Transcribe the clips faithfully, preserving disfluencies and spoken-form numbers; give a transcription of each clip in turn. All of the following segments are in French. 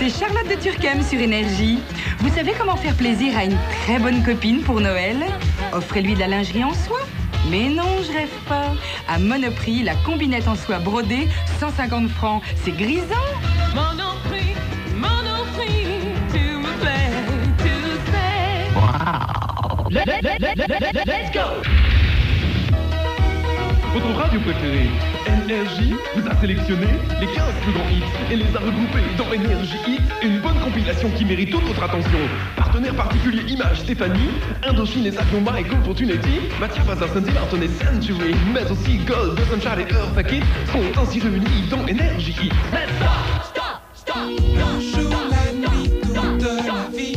C'est Charlotte de Turckheim sur Énergie. Vous savez comment faire plaisir à une très bonne copine pour Noël? Offrez-lui de la lingerie en soie. Mais non, je rêve pas. À Monoprix, la combinette en soie brodée, cent cinquante francs, c'est grisant. Monoprix, Monoprix, tu me plais, tu sais. Wow. Let, let, let, let, let, let, let's go. Votre radio préférée, Énergie, vous a sélectionné les quinze plus grands hits et les a regroupés dans Énergie Hit, une bonne compilation qui mérite toute votre attention. Partenaires particuliers Image Stéphanie, Indochine et Saklomba et Gold Fortunity, Mathieu Vassar-Sentil, Anthony Century, mais aussi Gold, The Sunshine et Earth Packet sont ainsi réunis dans Énergie Hit. Let's stop, stop, stop, Un jour la nuit, toute la vie.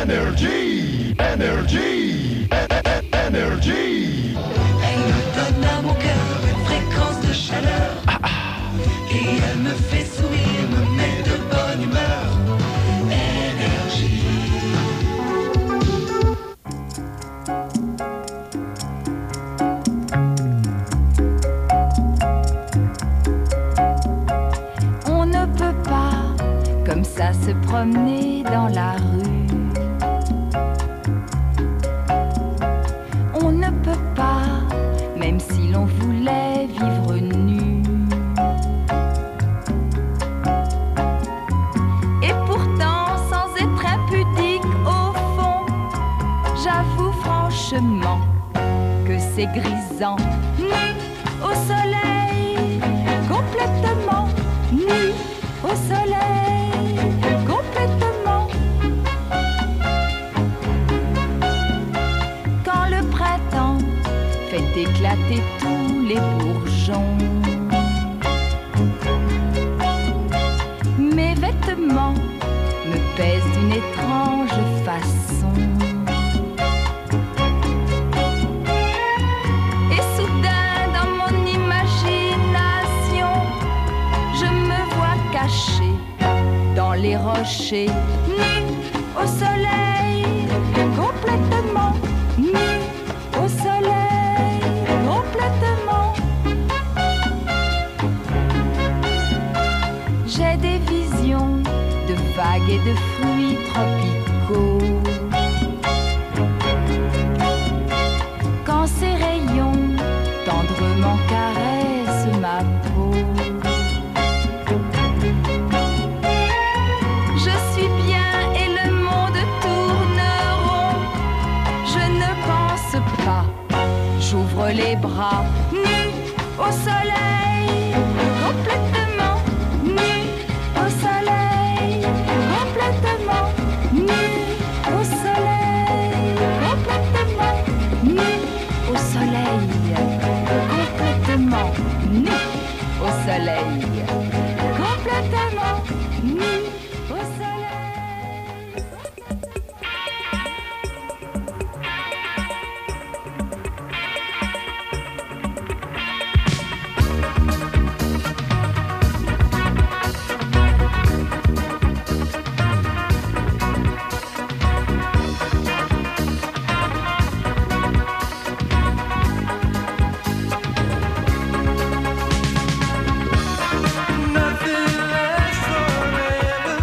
Energy, energy, energy. Elle me donne à mon cœur une fréquence de chaleur. Ah, ah. Et elle me fait sourire, me met de bonne humeur. Énergie. On ne peut pas comme ça se promener dans la rue. On ne peut pas, même si l'on voulait vivre nu. Et pourtant, sans être impudique au fond, j'avoue franchement que c'est grisant. Nu au soleil, complètement nu au soleil, complètement. Quand le printemps fait éclater tous les bourgeons, mes vêtements me pèsent d'une étrange façon. Et soudain, dans mon imagination, je me vois caché dans les rochers, nu au soleil, complètement nu au soleil, complètement. J'ai des visions de vagues et de fruits tropicaux. Quand ces rayons tendrement caressent ma peau, je suis bien et le monde tourne rond. Je ne pense pas, j'ouvre les bras, nu au soleil, complètement nu au soleil, complètement nu au soleil, complètement nu au soleil, complètement nu au soleil, complètement nu au soleil. Nothing lasts forever.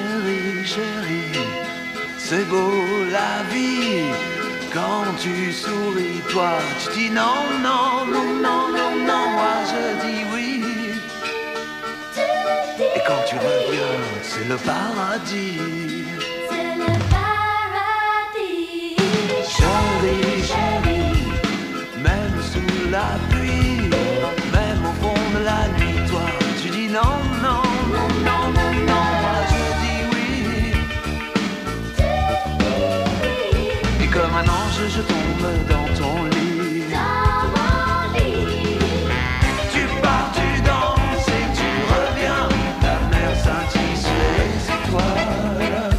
Chérie, chérie, c'est beau la vie. Quand tu souris, toi, tu dis non, non, non, non, non, non, moi je dis oui. Et quand tu reviens, c'est le paradis. C'est le paradis. Chérie, chérie, même sous la pluie, même au fond de la nuit, toi, tu dis non, non, non, non, non, non, moi je dis oui. Et comme un ange, je tombe dans ton lit. Dans mon lit. Tu pars, tu danses et tu reviens. La mer scintille sous les étoiles.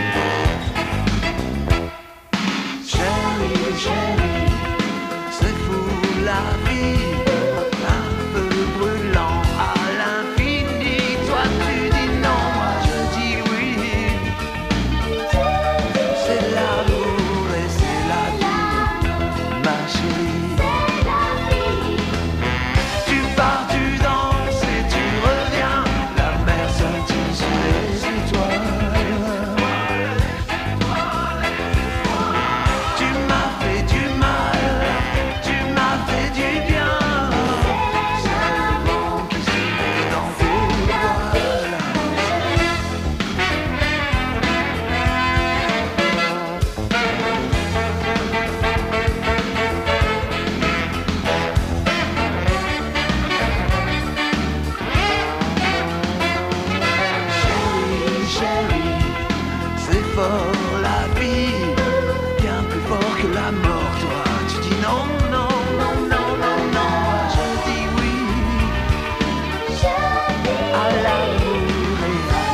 Chérie, chérie, c'est fou la vie. Un feu brûlant à l'infini. Toi tu dis non, moi je dis oui. C'est l'amour et c'est la vie, ma chérie. Tu pars, tu danses et tu reviens. La mer scintille sous les étoiles. Tu m'as fait du mal, tu m'as fait du bien. C'est le vent qui souffle dans tes voiles. Chérie, chérie, c'est fort la vie, bien plus fort que la mort. Toi, tu dis non, non, non, non, non, non, moi je dis oui. À l'amour et à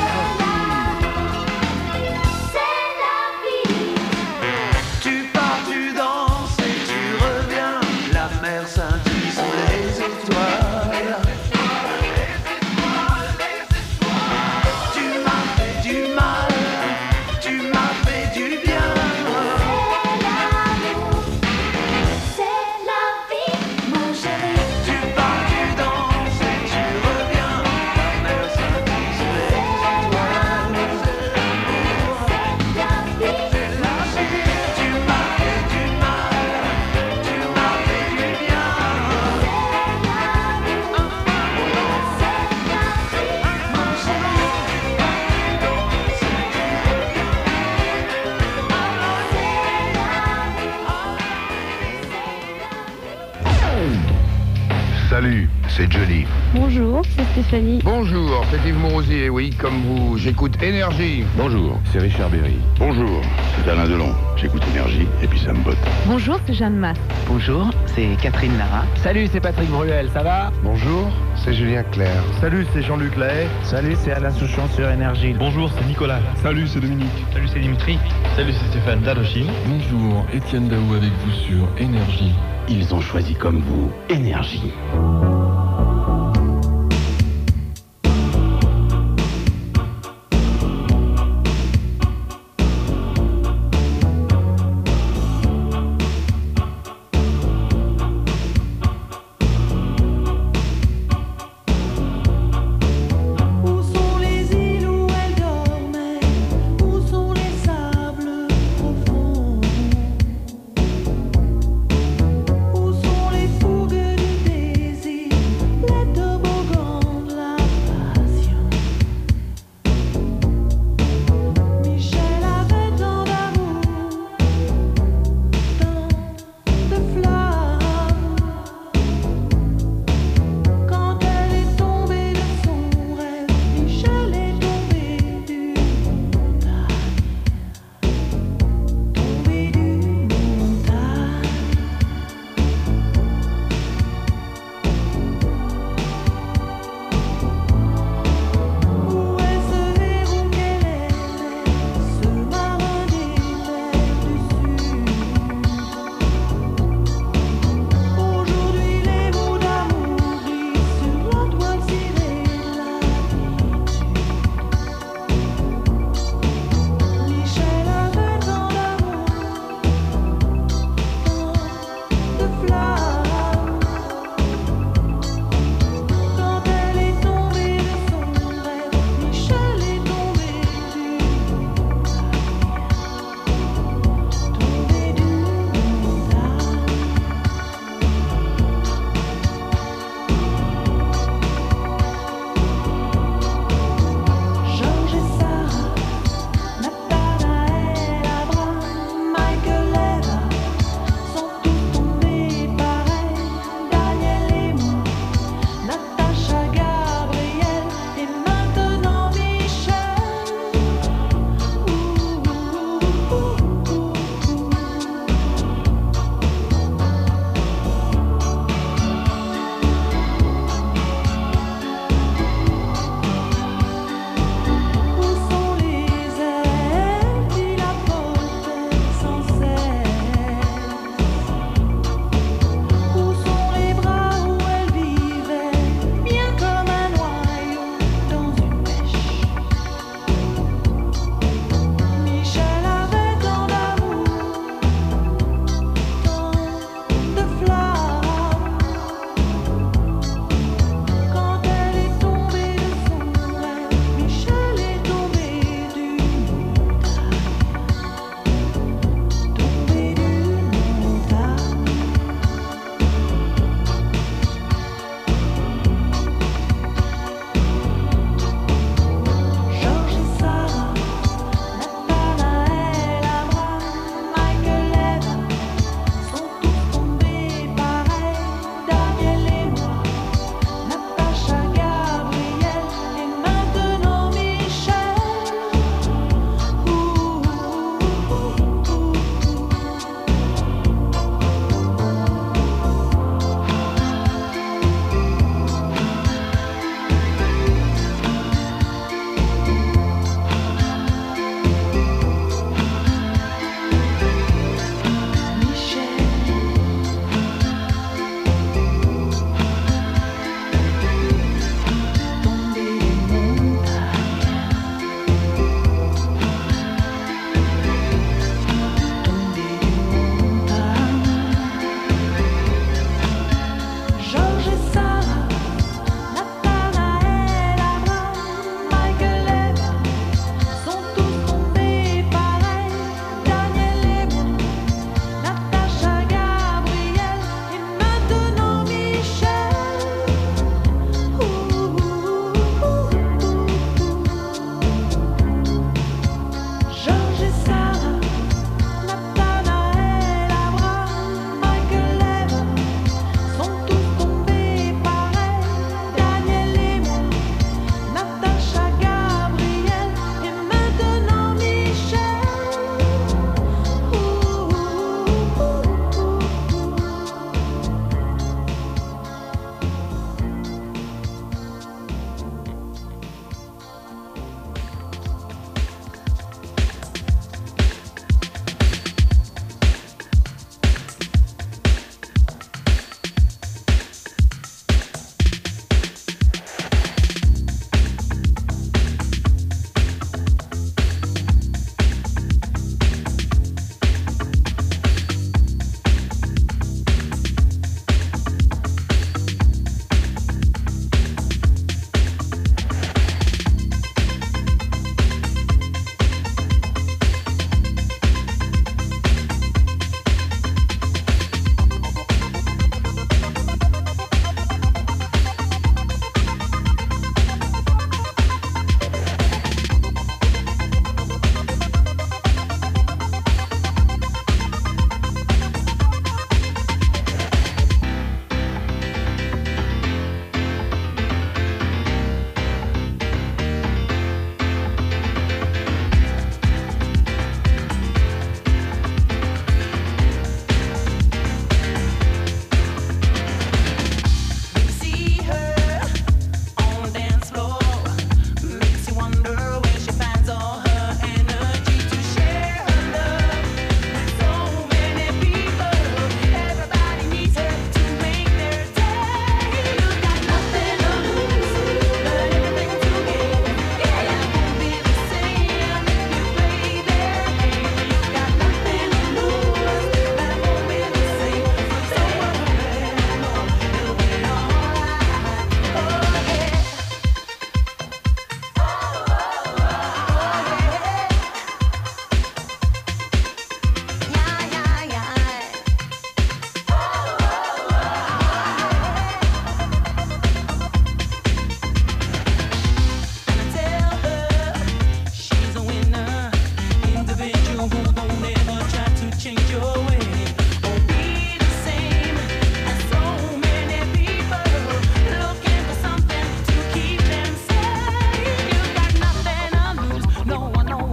la vie. C'est la vie. Tu pars, tu danses et tu reviens. La mer scintille sous les étoiles. Tu m'as fait du mal, tu m'as fait du bien. C'est la vie, mon chéri. Tu pars, tu danses et tu reviens. La mer scintille sous les étoiles. La vie, mon chéri. Tu m'as fait du mal, tu m'as fait du bien. Salut, c'est Johnny. Bonjour, c'est Stéphanie. Bonjour, c'est Yves Mourouzi, et oui, comme vous, j'écoute Énergie. Bonjour, c'est Richard Berry. Bonjour, c'est Alain Delon. J'écoute Énergie et puis ça me botte. Bonjour, c'est Jeanne Masse. Bonjour, c'est Catherine Lara. Salut, c'est Patrick Bruel, ça va? Bonjour, c'est Julien Clerc. Salut, c'est Jean-Luc Lahaye. Salut, c'est Alain Souchon sur Énergie. Bonjour, c'est Nicolas. Salut, c'est Dominique. Salut, c'est Dimitri. Salut, c'est Stéphane Dadoshi. Bonjour, Étienne Daou avec vous sur Énergie. Ils ont choisi comme vous Énergie. Où sont les fougues du désir?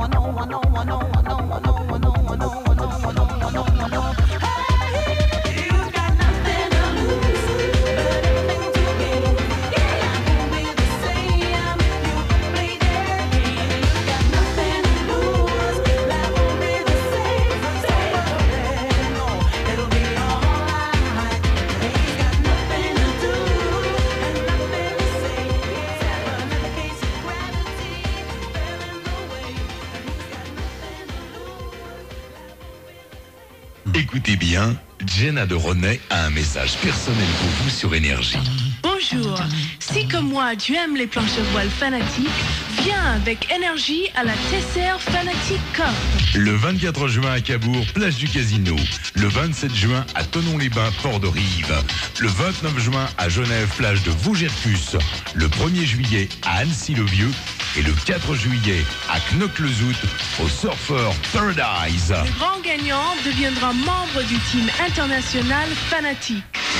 Écoutez bien, Jenna de René a un message personnel pour vous sur Énergie. Bonjour, si comme moi tu aimes les planches à voile fanatiques, viens avec Énergie à la Tesser Fanatic Cup. Le vingt-quatre juin à Cabourg, plage du Casino. Le vingt-sept juin à Thonon-les-Bains, port de Rive. Le vingt-neuf juin à Genève, plage de Vaugercus. Le premier juillet à Annecy-le-Vieux. Et le quatre juillet à Knokke-le-Zout au Surfer Paradise. Le grand gagnant deviendra membre du team international Fanatic.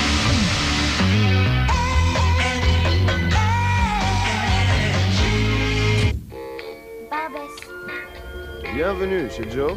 Bienvenue chez Joe.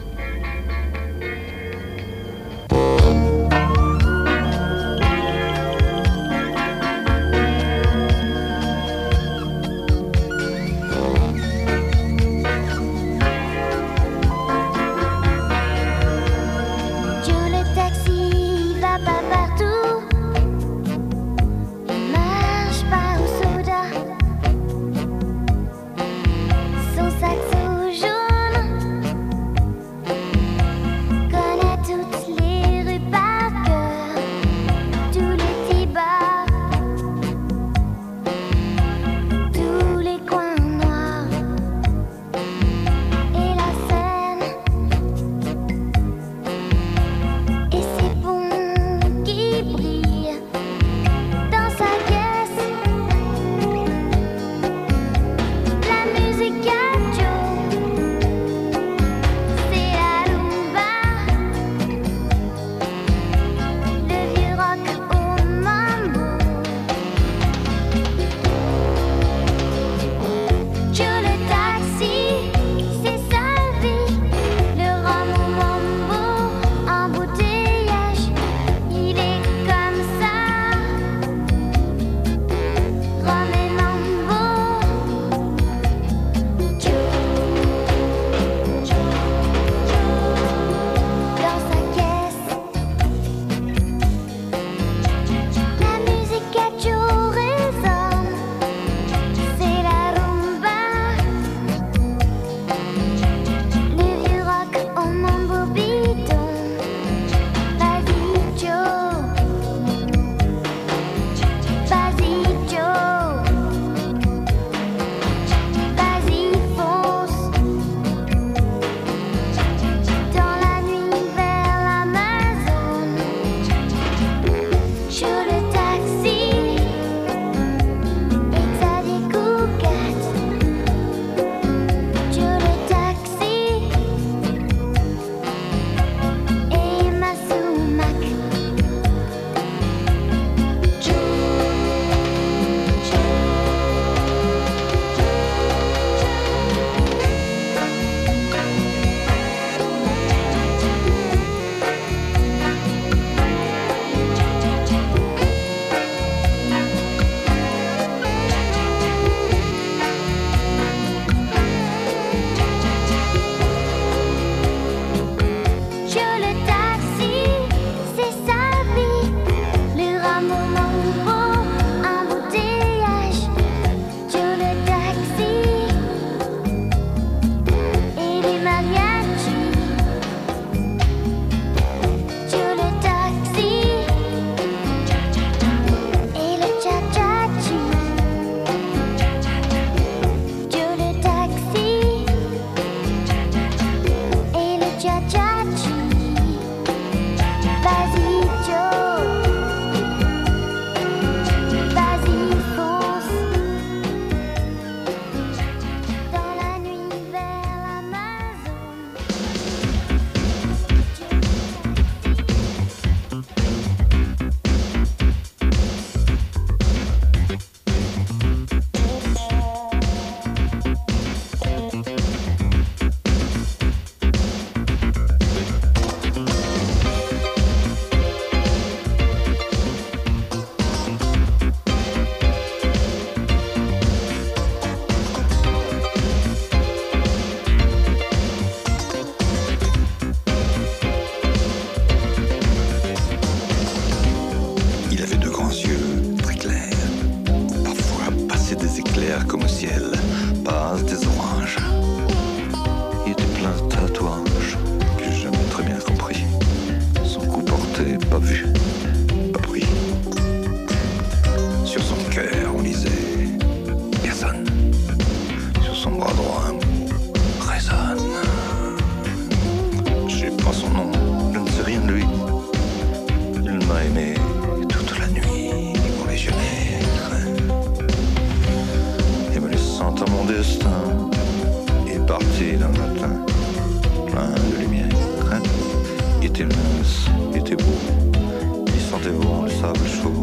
un matin, plein de lumière. Il était mince, il était beau, il sentait bon le sable chaud.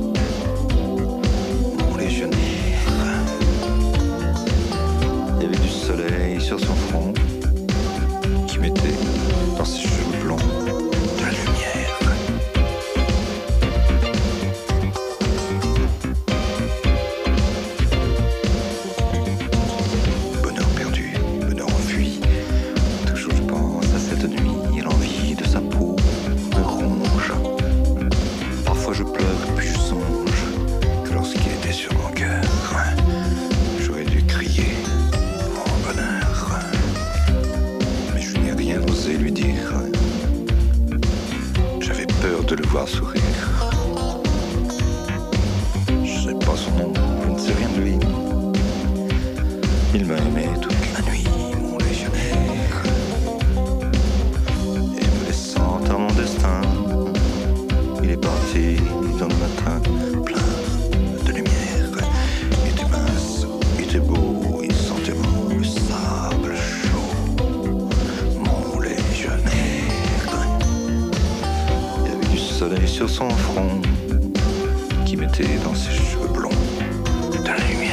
Mon légionnaire. Il y avait du soleil sur son front qui mettait dans ses cheveux blonds de la lumière. Bonheur perdu, bonheur enfui. Toujours je pense à cette nuit et l'envie de sa peau me ronge. Parfois je pleure puis je songe que lorsqu'il était sur mon cœur, j'aurais dû crier mon bonheur. Mais je n'ai rien osé lui dire. J'avais peur de le voir sourire. Je sais pas son nom, je ne sais rien de lui. Il m'a aimé toute la nuit, mon légionnaire. Et me laissant à mon destin, il est parti dans le matin, plein de lumière. Il était mince, il était beau, il sentait bon le sable chaud. Mon légionnaire. Il y avait du soleil sur son front qui mettait dans ses cheveux blonds de la lumière.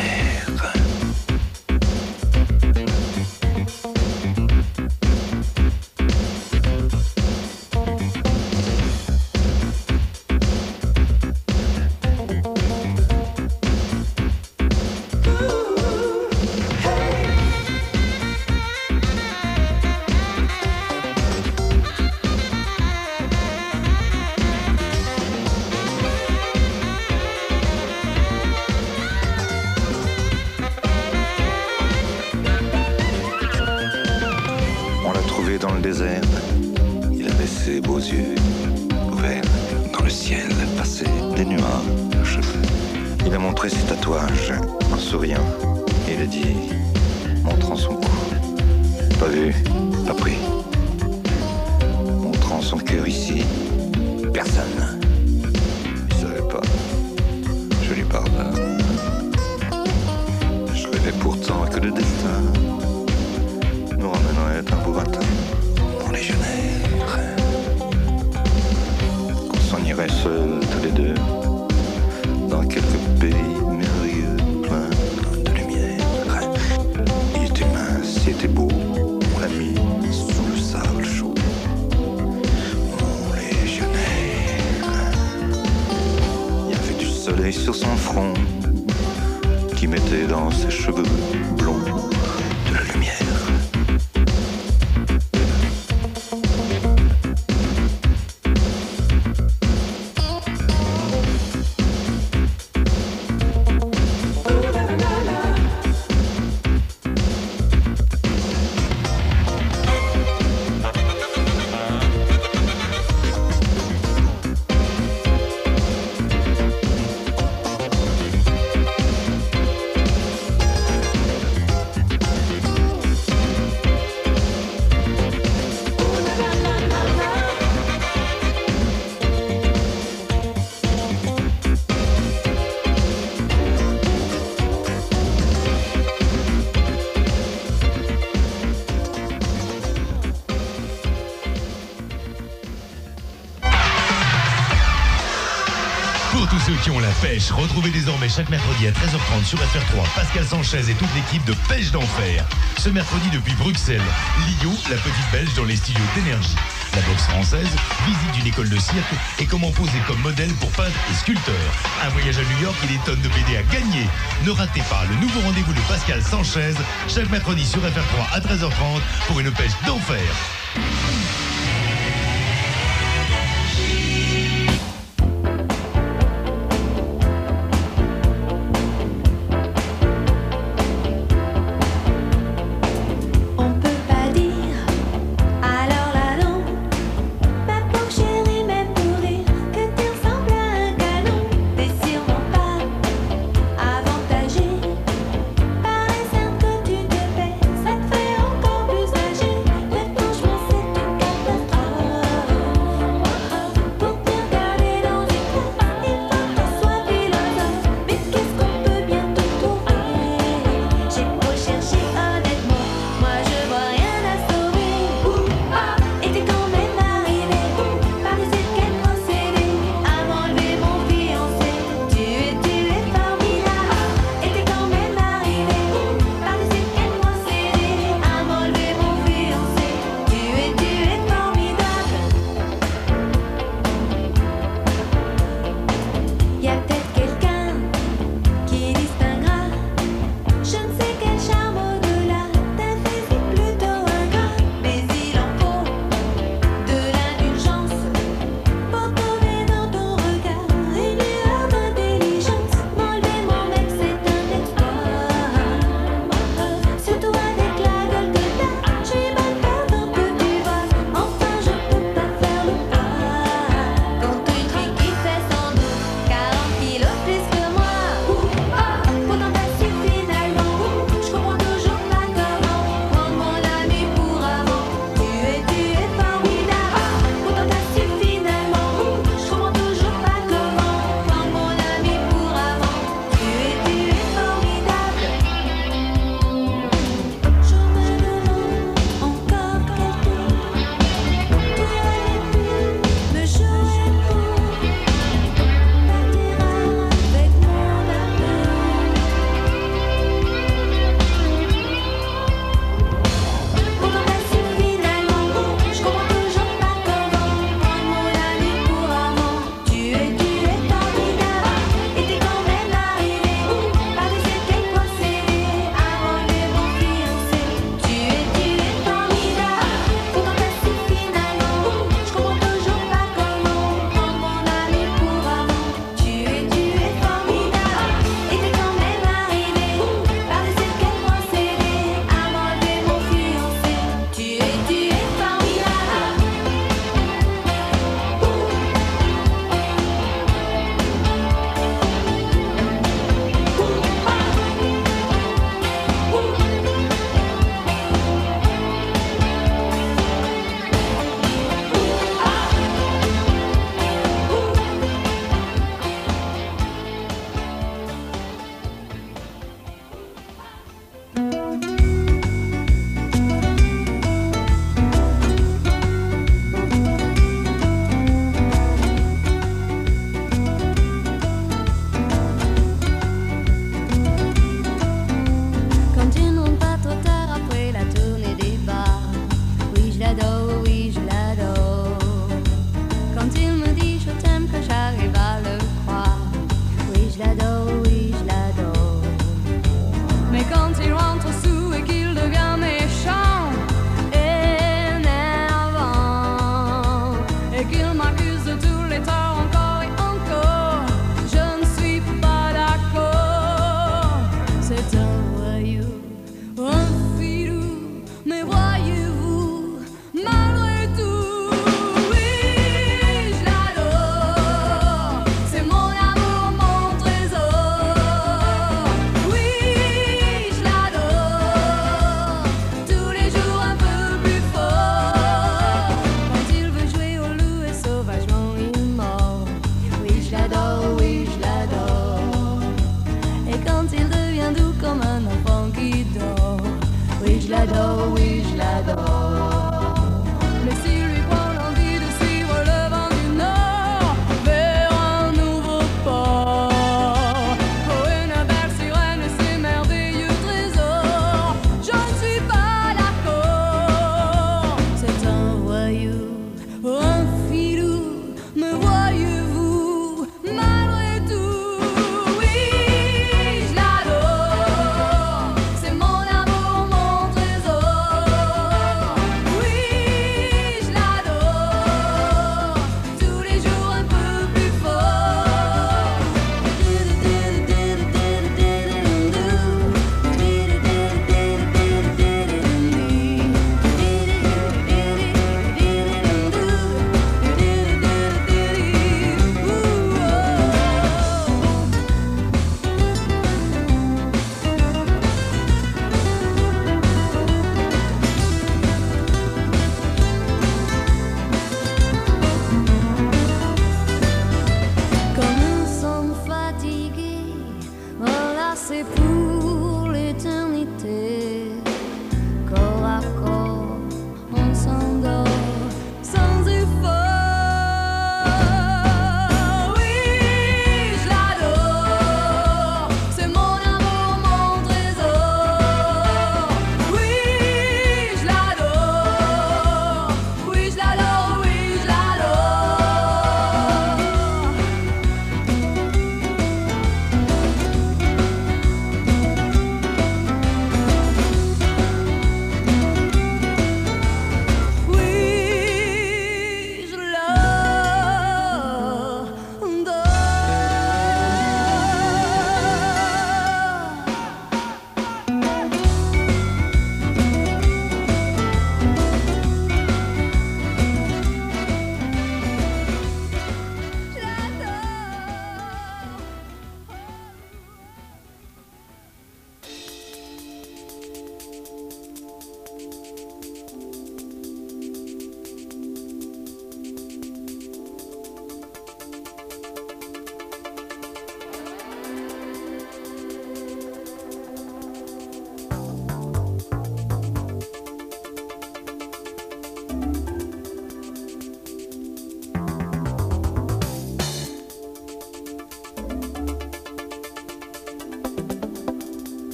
On l'a trouvé dans le désert. Il avait ses beaux yeux ouverts. Dans le ciel passaient des nuages. Il a montré ses tatouages en souriant. Il a dit, montrant son cou. Pas vu, pas pris. Montrant son cœur ici. Personne. Il savait pas. Je lui pardonne. Je rêvais pourtant que le destin nous ramènerait un beau matin, mon légionnaire. Qu'on s'en irait seuls tous les deux dans quelques pays merveilleux, plein de lumière. Il était mince, il était beau, on l'a mis sous le sable chaud. Mon légionnaire. Il y avait du soleil sur son front qui mettait dans ses cheveux blonds de la lumière. Qui ont la pêche. Retrouvez désormais chaque mercredi à treize heures trente sur F R trois Pascal Sanchez et toute l'équipe de Pêche d'Enfer. Ce mercredi depuis Bruxelles, Lio, la petite belge dans les studios d'énergie. La boxe française, visite d'une école de cirque et comment poser comme modèle pour peintre et sculpteur. Un voyage à New York et des tonnes de B D à gagner. Ne ratez pas le nouveau rendez-vous de Pascal Sanchez chaque mercredi sur F R trois à treize heures trente pour une pêche d'enfer. Ça te fait encore plus âgé. Mais franchement c'est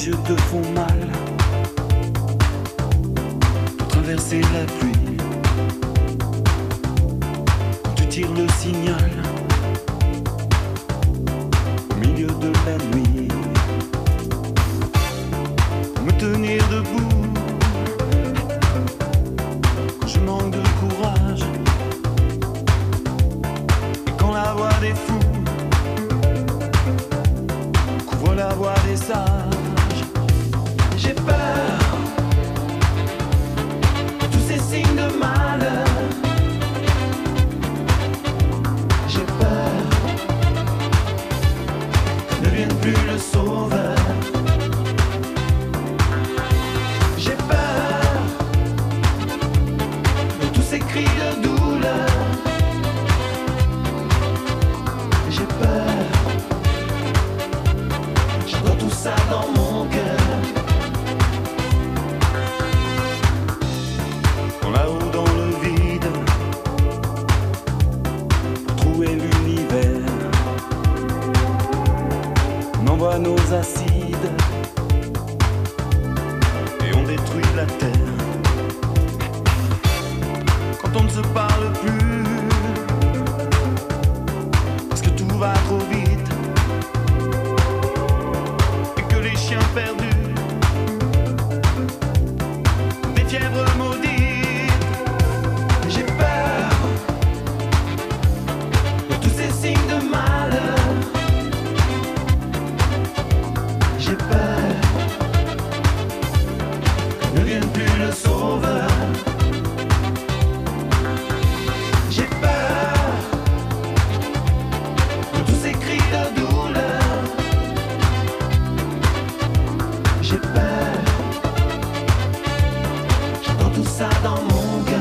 yeux te font mal pour traverser la pluie. Quand tu tires le signal au milieu de la nuit, pour me tenir debout quand je manque de courage et quand la voix des fous couvre la voix des sages. J'ai peur de tous ces signes de malheur. J'ai peur que ne vienne plus le sauveur. J'ai peur de tous ces cris de douleur. J'ai peur, j'entends tout ça dans mon cœur. Quand là-haut dans le vide, pour trouver l'univers, on envoie nos acides et on détruit la terre. Quand on ne se parle plus, parce que tout va trop vite et que les chiens perdus, des fièvres maudites. J'ai peur de tous ces signes de malheur. J'ai peur que ne vienne plus le sauveur. J'ai peur de tous ces cris de douleur. J'ai peur, j'entends tout ça dans mon cœur.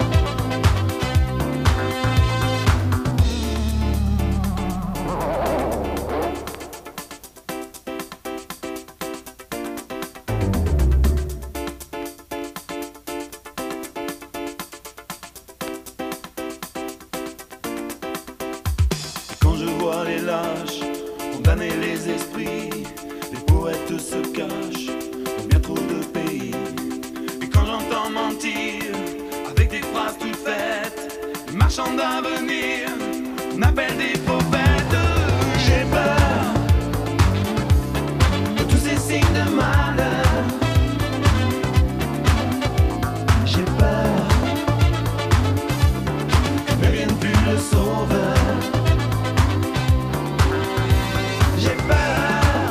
Quand je vois les lâches condamner les esprits, les poètes se cachent dans bien trop de pays. Et quand j'entends mentir avec des phrases toutes faites, les marchands d'avenir, on appelle des prophètes. J'ai peur de tous ces signes de malheur. J'ai peur que ne vienne plus le sauveur. J'ai peur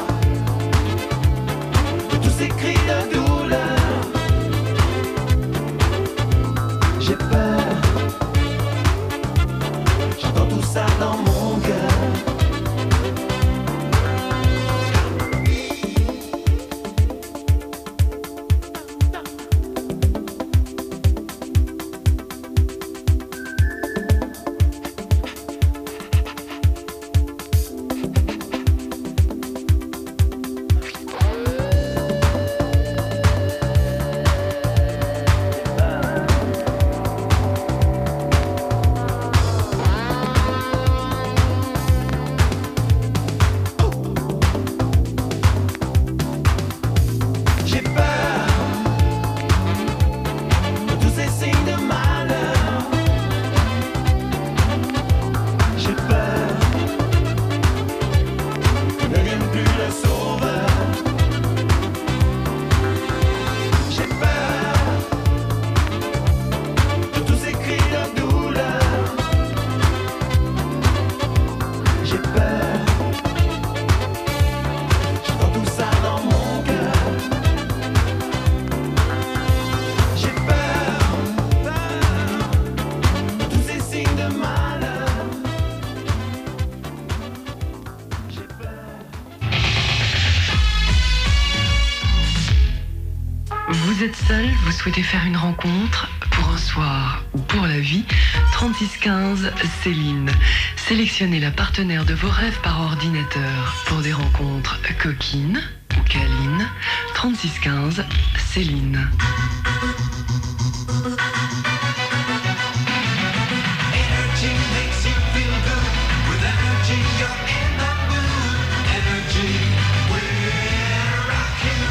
de tous ces cris de douleur. J'ai peur, j'entends tout ça dans mon cœur. J'ai peur de tous ces signes de malheur. J'ai peur que ne vienne plus le sauveur. J'ai peur de tous ces cris de douleur. J'ai peur, j'entends tout ça dans mon cœur. J'ai peur, peur de tous ces signes de malheur. J'ai peur. Vous êtes seul, vous souhaitez faire une rencontre pour un soir ou pour la vie, trente-six quinze Céline. Sélectionnez la partenaire de vos rêves par ordinateur pour des rencontres coquines ou câlines. trente-six quinze Céline. Energy makes you feel good. With energy, you're in the mood. Energy, we're rocking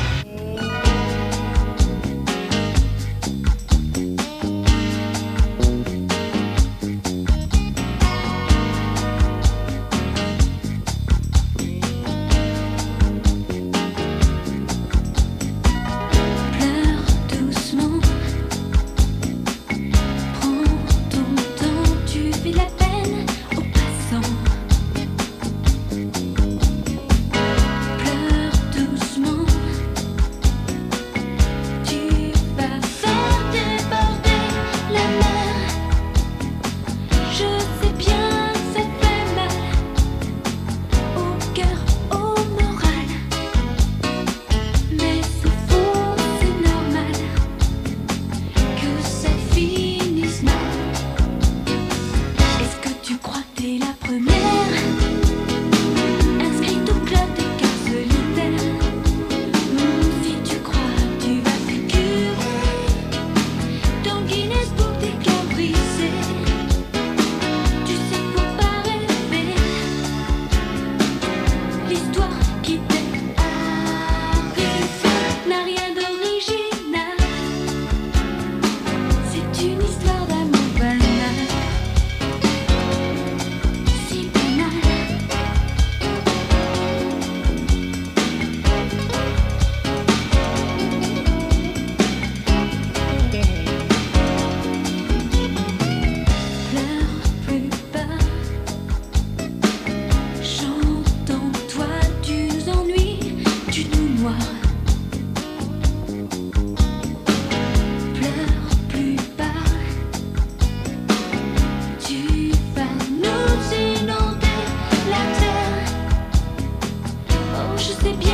sais bien.